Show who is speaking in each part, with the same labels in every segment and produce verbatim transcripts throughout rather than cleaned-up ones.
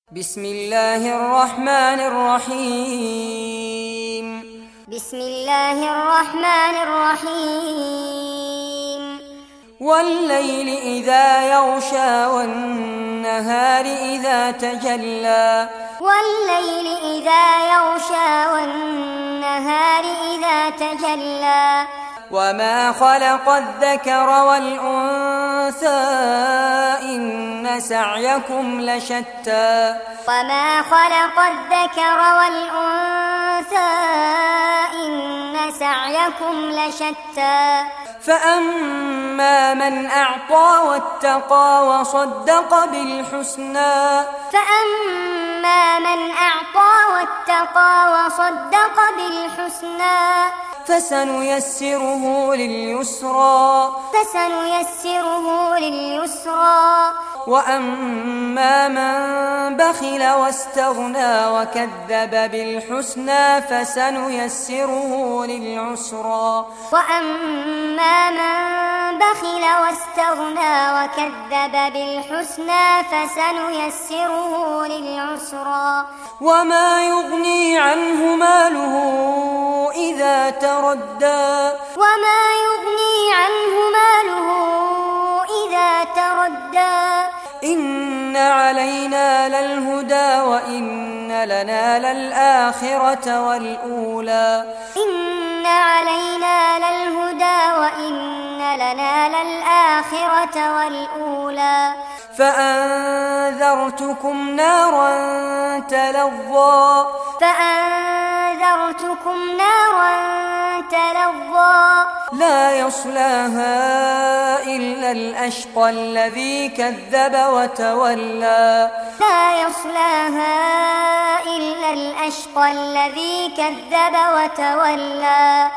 Speaker 1: بسم الله الرحمن الرحيم
Speaker 2: بسم الله الرحمن الرحيم
Speaker 1: والليل إذا يغشى والنهار إذا تجلى
Speaker 2: والليل إذا يغشى والنهار إذا تجلى
Speaker 1: وما خلق الذكر والأنثى إن سعيكم لشتى
Speaker 2: وما خلق الذكر والأنثى إن سعيكم لشتى
Speaker 1: فأما من أعطى واتقى وصدق بالحسنى
Speaker 2: فأما من أعطى واتقى وصدق بالحسنى
Speaker 1: فسنيسره لليسرى
Speaker 2: فسنيسره لليسرى
Speaker 1: وأما من بخل واستغنى وكذب بالحسنى فسنيسره للعسرى
Speaker 2: وأما من بخل واستغنى وكذب بالحسنى فسنيسره للعسرى
Speaker 1: وما يغني عنه ماله إذا تردى
Speaker 2: وما يغني عنه ماله إذا تردى
Speaker 1: إن علينا للهدى وإن لنا للآخرة والأولى
Speaker 2: إن علينا للهدى وإن لنا للآخرة والأولى
Speaker 1: فأنذرتكم نارا تلظى
Speaker 2: فأنذرتكم نارا تلظى
Speaker 1: لا يصلاها إلا الأشقى الذي كذب وتولى
Speaker 2: لا يصلاها إلا الأشقى الذي كذب وتولى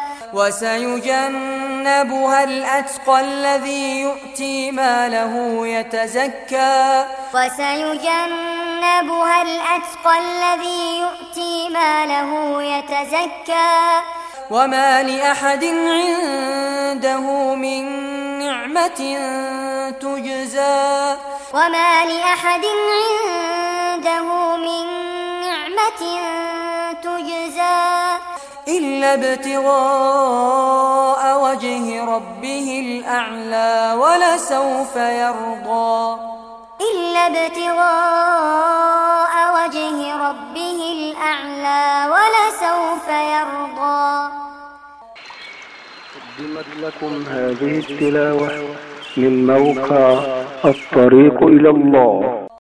Speaker 1: وسيجنبها الأتقى الذي يؤتي ماله يتزكى
Speaker 2: وسيجنبها الأتقى الذي يؤتي ماله يتزكى
Speaker 1: وما لأحد عنده من نعمة تجزى
Speaker 2: وما لأحد عنده من نعمة تجزى
Speaker 1: إلا ابتغاء وجه ربه الأعلى ولسوف يرضى
Speaker 2: إلا ابتغاء وجه ربه الأعلى ولسوف يرضى.
Speaker 3: قدمت لكم هذه التلاوة من موقع الطريق إلى الله.